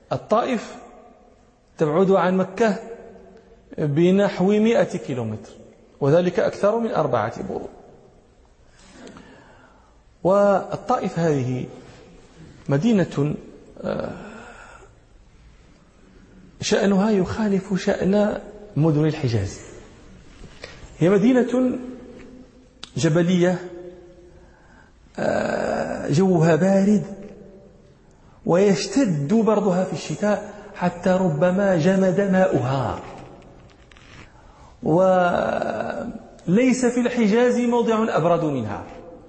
الطائف تبعد عن مكة بنحو 100 كيلومتر، وذلك أكثر من 4 برود. والطائف هذه مدينة شأنها يخالف شأن مدن الحجاز. هي مدينة جبلية، جوها بارد ويشتد بردها في الشتاء حتى ربما جمد ماؤها. وليس في الحجاز موضع أبرد منها.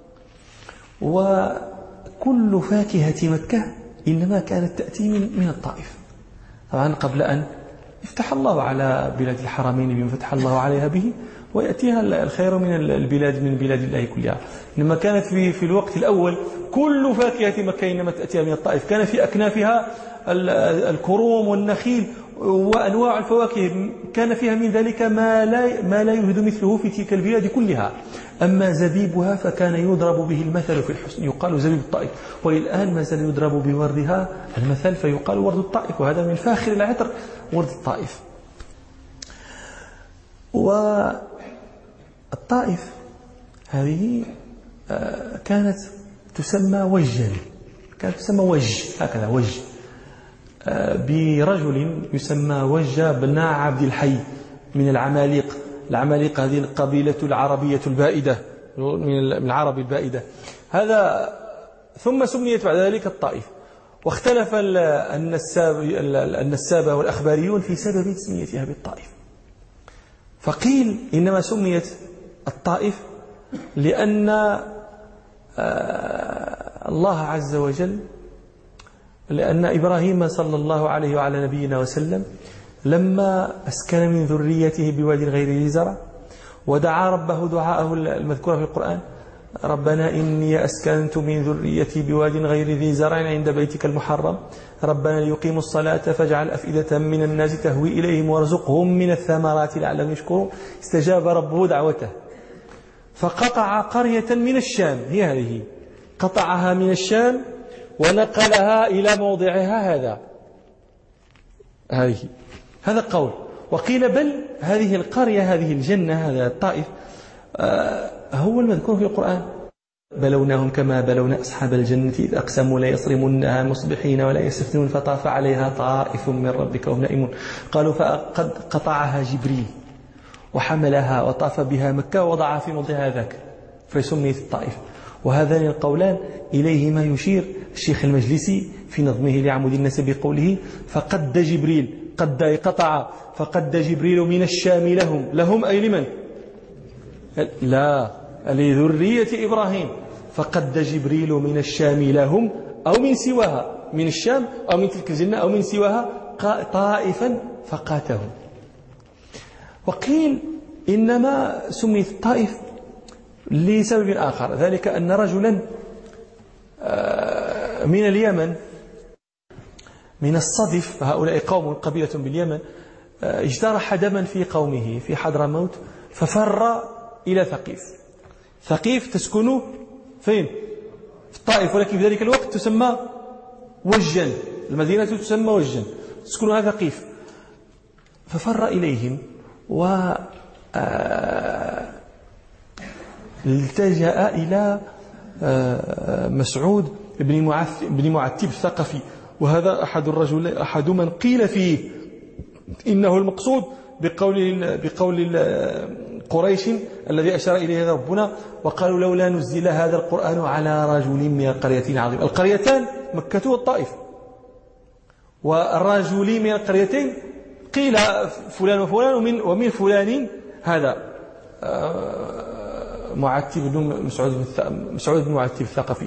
وكل فاكهة مكة إنما كانت تأتي من الطائف. طبعا قبل أن يفتح الله على بلاد الحرمين بما فتح الله عليها به ويأتيها الخير من البلاد من بلاد الله كلها، إنما كانت في الوقت الأول كل فاكهة مكة إنما تأتيها من الطائف. كان في أكنافها الكروم والنخيل وأنواع الفواكه، كان فيها من ذلك ما لا يوجد مثله في تلك البلاد كلها. أما زبيبها فكان يضرب به المثل في الحسن، يقال زبيب الطائف، والآن ما زال يضرب بوردها المثل فيقال ورد الطائف، وهذا من فاخر العطر ورد الطائف. والطائف هذه كانت تسمى وجا، كانت تسمى وج، هكذا وج، برجل يسمى وج بن عبد الحي من العماليق. العماليق هذه القبيلة العربية البائدة من العرب البائدة. هذا ثم سميت بعد ذلك الطائف. واختلف النسابة والأخباريون في سبب تسميتها بالطائف. فقيل إنما سميت الطائف لأن الله عز وجل، لأن إبراهيم صلى الله عليه وعلى نبينا وسلم لما أسكن من ذريته بواد غير ذي زرع ودعا ربه دعاءه المذكور في القرآن: ربنا إني أسكنت من ذريتي بواد غير ذي زرع عند بيتك المحرم ربنا ليقيموا الصلاة فاجعل أفئدة من الناس تهوي إليهم وارزقهم من الثمرات لعلهم يشكرون. استجاب ربه دعوته فقطع قرية من الشام، هي هذه، قطعها من الشام ونقلها إلى موضعها هذا قول. وقيل بل هذه القرية، هذه الجنة، هذا الطائف هو المذكور في القرآن: بلوناهم كما بلونا أصحاب الجنة إذ أقسموا لا يصرمنها مصبحين ولا يستثنون فطاف عليها طائف من ربك وهم نائمون قالوا فقد قطعها جبريل وحملها وطاف بها مكة ووضعها في موضعها ذاك فسميت الطائف. وهذان القولان إليه ما يشير الشيخ المجلسي في نظمه لعمود النسب بقوله: فقد جبريل، قد قطع، فقد جبريل من الشام لهم أي لمن؟ لا، لذرية إبراهيم. فقد جبريل من الشام لهم أو من سواها، من الشام أو من تلك الجنة أو من سواها، طائفا فقاتهم. وقيل إنما سميت الطائف لسبب آخر، ذلك أن رجلا من اليمن، من الصدف، هؤلاء قوم قبيلة باليمن، اجترح دما في قومه في حضرموت ففر إلى ثقيف تسكن فين؟ في الطائف، ولكن في ذلك الوقت تسمى وجا، المدينة تسمى وجا، تسكنها ثقيف. ففر إليهم التجأ إلى مسعود بن معتب الثقفي، وهذا أحد من قيل فيه إنه المقصود بقول قريش الذي أشار إليه ربنا: وقالوا لولا نزل هذا القرآن على رجل من القريتين عظيم. القريتان مكة والطائف، والرجل من القريتين قيل فلان وفلان، ومن فلان هذا معتب بن مسعود بن معتب الثقفي.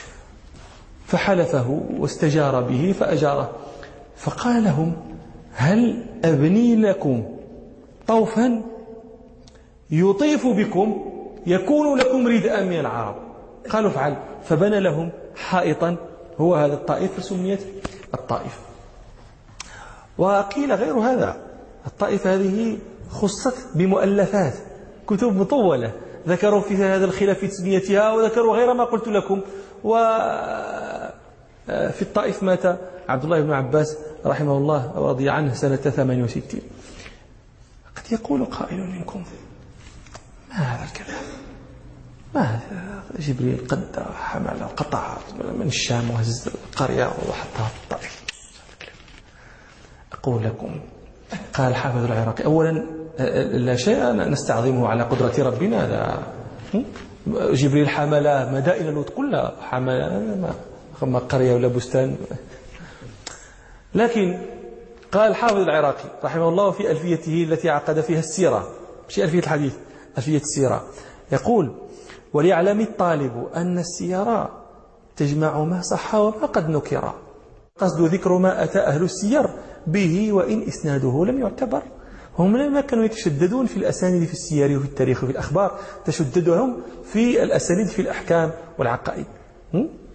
فحلفه واستجار به فأجاره، فقال لهم: هل أبني لكم طوفا يطيف بكم يكون لكم رداء من العرب؟ قالوا: افعل. فبنى لهم حائطا هو هذا الطائف فسميت الطائف. وقيل غير هذا، الطائف هذه خصت بمؤلفات، كتب مطولة ذكروا في هذا الخلاف في تسميتها، وذكروا غير ما قلت لكم. في الطائف مات عبد الله بن عباس رحمه الله ورضي عنه سنة 68. قد يقول قائل منكم: ما هذا الكلام؟ ما هذا؟ جبريل قد حمل قطع من الشام وهز القرية وحطها في الطائف. أقول لكم، قال حافظ العراقي: أولا لا شيء نستعظمه على قدرة ربنا، لا جبريل حمل مدائن لوط كلها، حمل ما قرية ولا بستان. لكن قال حافظ العراقي رحمه الله في ألفيته التي عقد فيها السيرة، مش ألفية الحديث، ألفية السيرة، يقول: وليعلم الطالب أن السيرة تجمع ما صح وما قد نكر، قصد ذكر ما أتى أهل السير به وإن إسناده لم يعتبر. هم لما كانوا يتشددون في الأسانيد في السير وفي التاريخ وفي الأخبار، تشددهم في الأسانيد في الأحكام والعقائد.